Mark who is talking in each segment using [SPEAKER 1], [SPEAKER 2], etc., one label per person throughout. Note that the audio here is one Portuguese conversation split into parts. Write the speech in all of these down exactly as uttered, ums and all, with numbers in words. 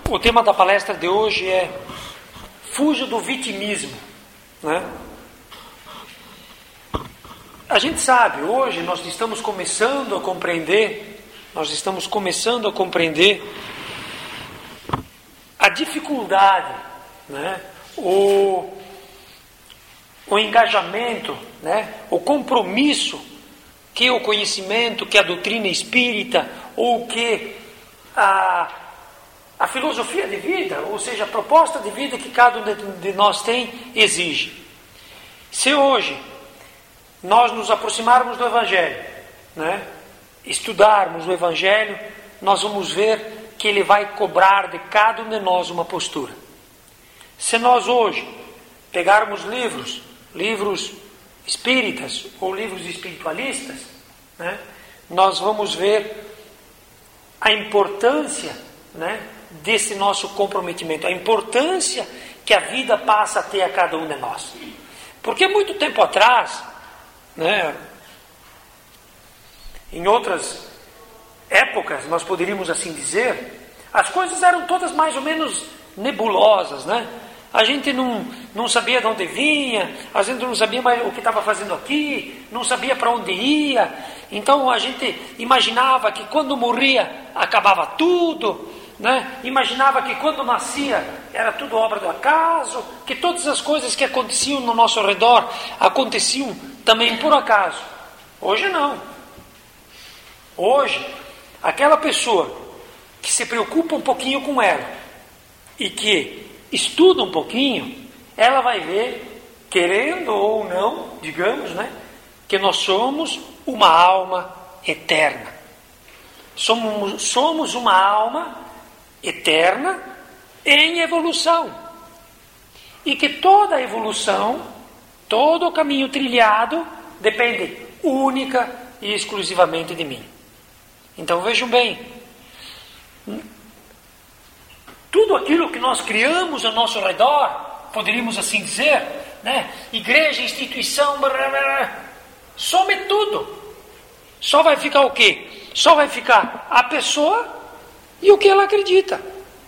[SPEAKER 1] O tema da palestra de hoje é fuja do vitimismo, né? A gente sabe, hoje nós estamos começando a compreender, nós estamos começando a compreender a dificuldade, né? o, o engajamento, né? O compromisso que o conhecimento, que a doutrina espírita, ou que a, a filosofia de vida, ou seja, a proposta de vida que cada um de, de nós tem, exige. Se hoje nós nos aproximarmos do Evangelho, né? Estudarmos o Evangelho, nós vamos ver que ele vai cobrar de cada um de nós uma postura. Se nós hoje pegarmos livros, livros espíritas ou livros espiritualistas, né? Nós vamos ver a importância, né? Desse nosso comprometimento, a importância que a vida passa a ter a cada um de nós. Porque muito tempo atrás, né? Em outras épocas, nós poderíamos assim dizer, as coisas eram todas mais ou menos nebulosas, né? A gente não, não sabia de onde vinha, a gente não sabia mais o que estava fazendo aqui, não sabia para onde ia. Então a gente imaginava que quando morria acabava tudo, né? Imaginava que quando nascia era tudo obra do acaso, que todas as coisas que aconteciam no nosso redor aconteciam também por acaso. Hoje não. Hoje, aquela pessoa que se preocupa um pouquinho com ela e que estuda um pouquinho, ela vai ver, querendo ou não, digamos, né, que nós somos uma alma eterna. Somos, somos uma alma eterna em evolução. E que toda a evolução, todo o caminho trilhado, depende única e exclusivamente de mim. Então vejam bem, tudo aquilo que nós criamos ao nosso redor, poderíamos assim dizer, né? Igreja, instituição, blá, blá, blá, some tudo. Só vai ficar o quê? Só vai ficar a pessoa e o que ela acredita.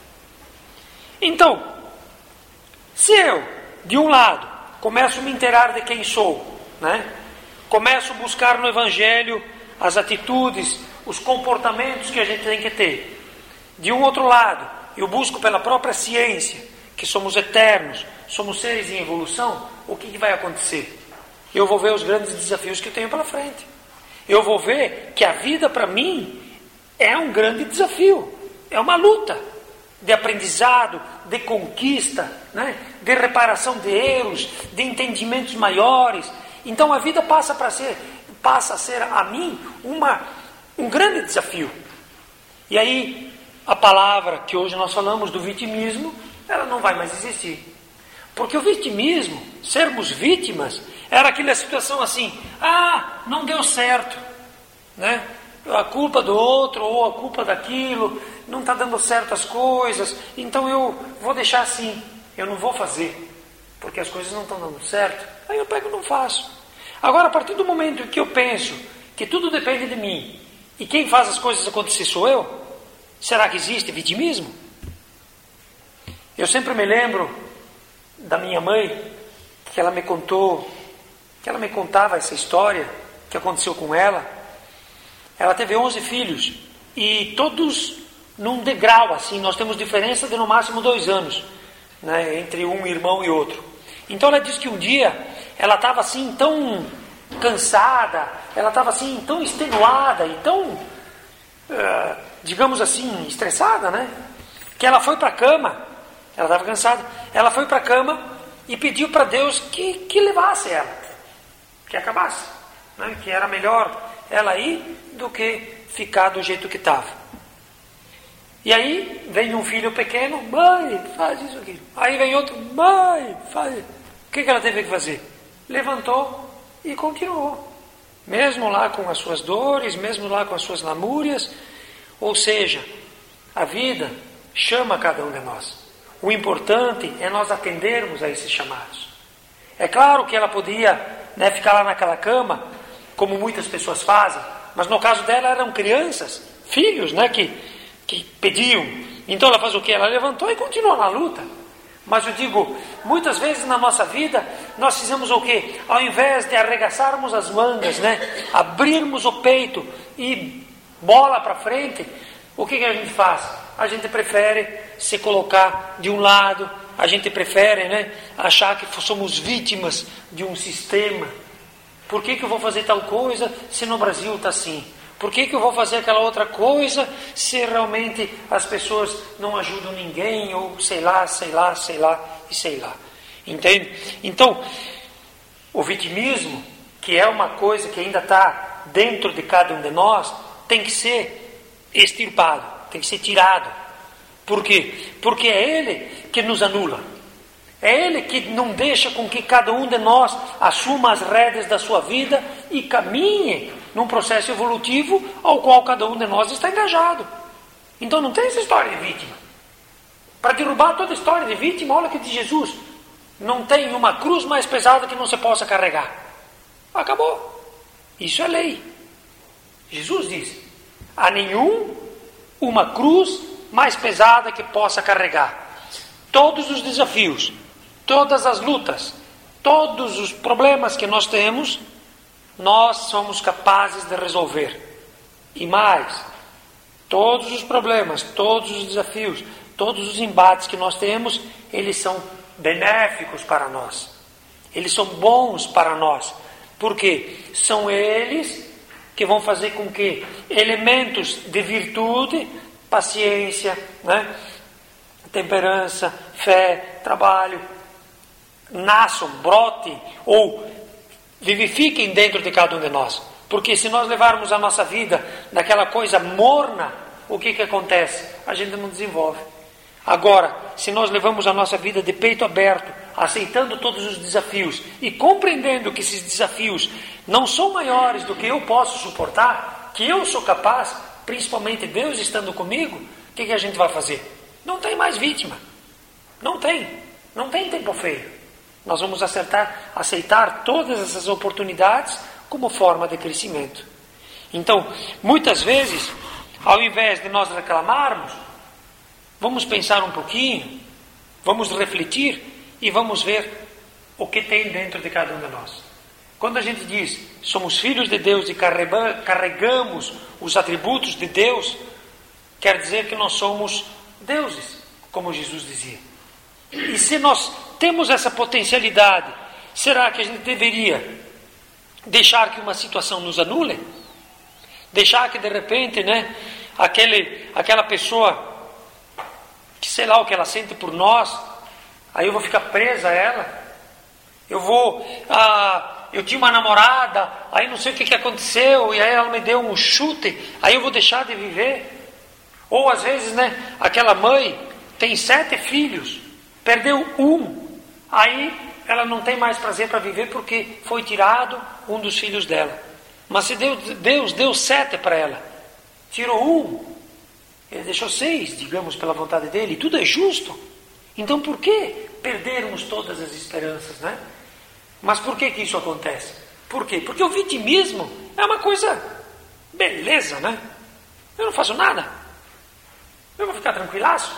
[SPEAKER 1] Então, se eu, de um lado, começo a me inteirar de quem sou, né? Começo a buscar no Evangelho as atitudes, os comportamentos que a gente tem que ter. De um outro lado, eu busco pela própria ciência, que somos eternos, somos seres em evolução, o que, que vai acontecer? Eu vou ver os grandes desafios que eu tenho pela frente. Eu vou ver que a vida para mim é um grande desafio, é uma luta de aprendizado, de conquista, né? De reparação de erros, de entendimentos maiores. Então a vida passa, para ser, passa a ser a mim uma, um grande desafio. E aí a palavra que hoje nós falamos do vitimismo, ela não vai mais existir. Porque o vitimismo, sermos vítimas, era aquela situação assim, ah, não deu certo, né? A culpa do outro ou a culpa daquilo, não está dando certo as coisas, então eu vou deixar assim, eu não vou fazer, porque as coisas não estão dando certo, aí eu pego e não faço. Agora, a partir do momento em que eu penso que tudo depende de mim, e quem faz as coisas acontecer sou eu, será que existe vitimismo? Eu sempre me lembro da minha mãe, que ela me contou, que ela me contava essa história que aconteceu com ela. Ela teve onze filhos e todos num degrau assim, nós temos diferença de no máximo dois anos, né, entre um irmão e outro. Então ela disse que um dia ela estava assim tão cansada, ela estava assim tão extenuada e tão, uh, digamos assim, estressada, né? Que ela foi para a cama, ela estava cansada, ela foi para a cama e pediu para Deus que, que levasse ela, que acabasse, né? Que era melhor ela ir do que ficar do jeito que estava. E aí vem um filho pequeno, mãe, faz isso aqui. Aí vem outro, mãe, faz. O que, que ela teve que fazer? Levantou e continuou. Mesmo lá com as suas dores, mesmo lá com as suas lamúrias. Ou seja, a vida chama cada um de nós. O importante é nós atendermos a esses chamados. É claro que ela podia, né, ficar lá naquela cama, como muitas pessoas fazem, mas no caso dela eram crianças, filhos, né, que, que pediam, Então ela faz o quê? Ela levantou e continua na luta. Mas eu digo, muitas vezes na nossa vida, nós fizemos o quê? Ao invés de arregaçarmos as mangas, né? Abrirmos o peito e bola para frente, o que, que a gente faz? A gente prefere se colocar de um lado, a gente prefere, né, achar que somos vítimas de um sistema. Por que, que eu vou fazer tal coisa se no Brasil está assim? Por que, que eu vou fazer aquela outra coisa se realmente as pessoas não ajudam ninguém? Ou sei lá, sei lá, sei lá e sei lá. Entende? Então, o vitimismo, que é uma coisa que ainda está dentro de cada um de nós, tem que ser extirpado, tem que ser tirado. Por quê? Porque é ele que nos anula. É ele que não deixa com que cada um de nós assuma as rédeas da sua vida e caminhe num processo evolutivo ao qual cada um de nós está engajado. Então não tem essa história de vítima. Para derrubar toda a história de vítima, olha que diz Jesus: não tem uma cruz mais pesada que não se possa carregar. Acabou. Isso é lei. Jesus diz: há nenhum uma cruz mais pesada que possa carregar. Todos os desafios, todas as lutas, todos os problemas que nós temos, nós somos capazes de resolver. E mais, todos os problemas, todos os desafios, todos os embates que nós temos, eles são benéficos para nós. Eles são bons para nós. Porque são eles que vão fazer com que elementos de virtude, paciência, né, temperança, fé, trabalho, nasçam, brotem ou vivifiquem dentro de cada um de nós. Porque se nós levarmos a nossa vida naquela coisa morna, o que que acontece? A gente não desenvolve. Agora, se nós levamos a nossa vida de peito aberto, aceitando todos os desafios e compreendendo que esses desafios não são maiores do que eu posso suportar, que eu sou capaz, principalmente Deus estando comigo, o que que a gente vai fazer? Não tem mais vítima. Não tem. Não tem tempo feio. Nós vamos acertar, aceitar todas essas oportunidades como forma de crescimento. Então, muitas vezes, ao invés de nós reclamarmos, vamos pensar um pouquinho, vamos refletir e vamos ver o que tem dentro de cada um de nós. Quando a gente diz somos filhos de Deus e carregamos os atributos de Deus, quer dizer que nós somos deuses, como Jesus dizia. E se nós temos essa potencialidade, será que a gente deveria deixar que uma situação nos anule? Deixar que de repente, né, aquele, aquela pessoa, que sei lá o que ela sente por nós, aí eu vou ficar presa a ela? Eu vou, ah, eu tinha uma namorada, aí não sei o que, que aconteceu, e aí ela me deu um chute, aí eu vou deixar de viver? Ou às vezes, né, aquela mãe tem sete filhos, perdeu um, aí ela não tem mais prazer para viver porque foi tirado um dos filhos dela. Mas se Deus, Deus deu sete para ela, tirou um, ele deixou seis, digamos, pela vontade dele, e tudo é justo. Então por que perdermos todas as esperanças, né? Mas por que que isso acontece? Por quê? Porque o vitimismo é uma coisa beleza, né? Eu não faço nada, eu vou ficar tranquilaço.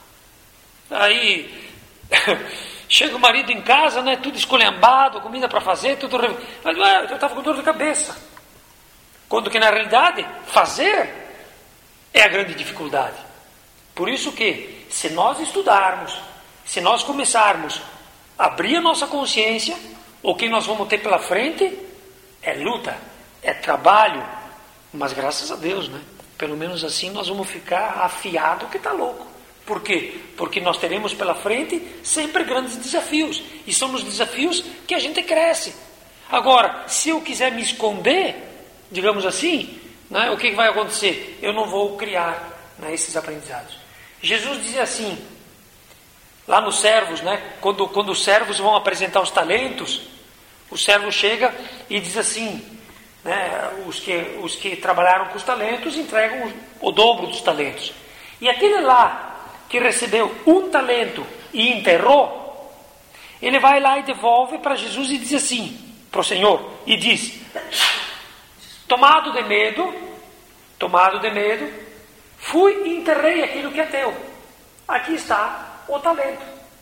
[SPEAKER 1] Aí chega o marido em casa, né, tudo esculhambado, comida para fazer, tudo. Mas eu estava com dor de cabeça. Quando que na realidade fazer é a grande dificuldade. Por isso que, se nós estudarmos, se nós começarmos a abrir a nossa consciência, o que nós vamos ter pela frente é luta, é trabalho. Mas graças a Deus, né? Pelo menos assim nós vamos ficar afiado que está louco. Por quê? Porque nós teremos pela frente sempre grandes desafios. E são nos desafios que a gente cresce. Agora, se eu quiser me esconder, digamos assim, né, o que vai acontecer? Eu não vou criar, né, esses aprendizados. Jesus dizia assim, lá nos servos, né, quando, quando os servos vão apresentar os talentos, o servo chega e diz assim, né, os, que, os que trabalharam com os talentos entregam o, o dobro dos talentos. E aquele lá que recebeu um talento e enterrou, ele vai lá e devolve para Jesus e diz assim, para o Senhor, e diz, tomado de medo, tomado de medo, fui e enterrei aquilo que é teu. aqui está o talento.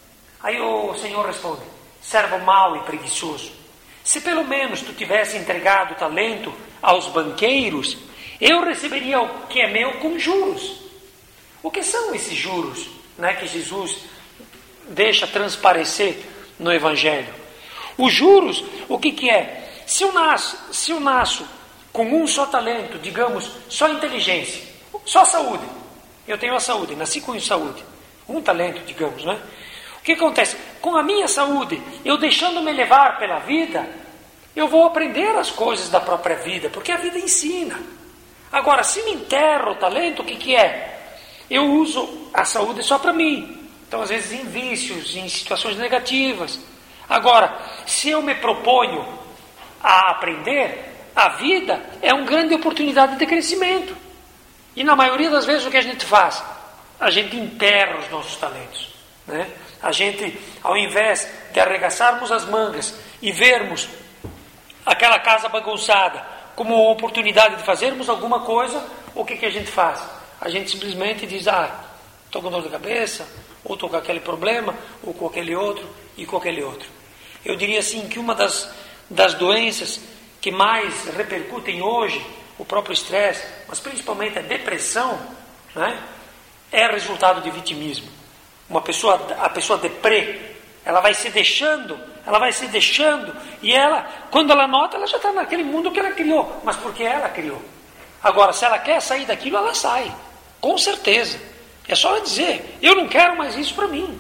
[SPEAKER 1] Aí o Senhor responde: servo mau e preguiçoso, se pelo menos tu tivesse entregado o talento aos banqueiros, eu receberia o que é meu com juros. O que são esses juros, né, que Jesus deixa transparecer no Evangelho? Os juros, o que, que é? Se eu, nasço, se eu nasço com um só talento, digamos, só inteligência, só saúde, eu tenho a saúde, nasci com saúde, um talento, digamos, né? O que acontece? Com a minha saúde, eu deixando-me levar pela vida, eu vou aprender as coisas da própria vida, porque a vida ensina. Agora, se me enterro o talento, o que, que é? Eu uso a saúde só para mim. Então, às vezes, em vícios, em situações negativas. Agora, se eu me proponho a aprender, a vida é uma grande oportunidade de crescimento. E na maioria das vezes, o que a gente faz? A gente enterra os nossos talentos, né? A gente, ao invés de arregaçarmos as mangas e vermos aquela casa bagunçada como uma oportunidade de fazermos alguma coisa, o que, que a gente faz? A gente simplesmente diz: ah, estou com dor de cabeça, ou estou com aquele problema, ou com aquele outro, e com aquele outro. Eu diria assim que uma das, das doenças que mais repercutem hoje, o próprio estresse, mas principalmente a depressão, né, é resultado de vitimismo. Uma pessoa, a pessoa deprê, ela vai se deixando, ela vai se deixando, e ela, quando ela nota, ela já está naquele mundo que ela criou, mas porque ela criou. Agora, se ela quer sair daquilo, ela sai, com certeza. É só ela dizer: eu não quero mais isso para mim.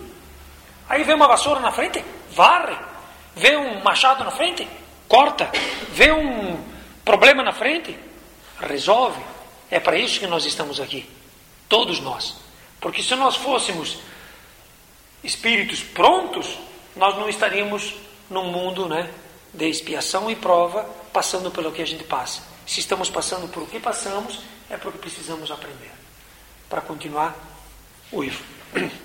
[SPEAKER 1] Aí vê uma vassoura na frente, varre. Vê um machado na frente, corta. Vê um problema na frente, resolve. É para isso que nós estamos aqui, todos nós. Porque se nós fôssemos espíritos prontos, nós não estaríamos num mundo, né, de expiação e prova, passando pelo que a gente passa. Se estamos passando por o que passamos, é porque precisamos aprender para continuar o I F.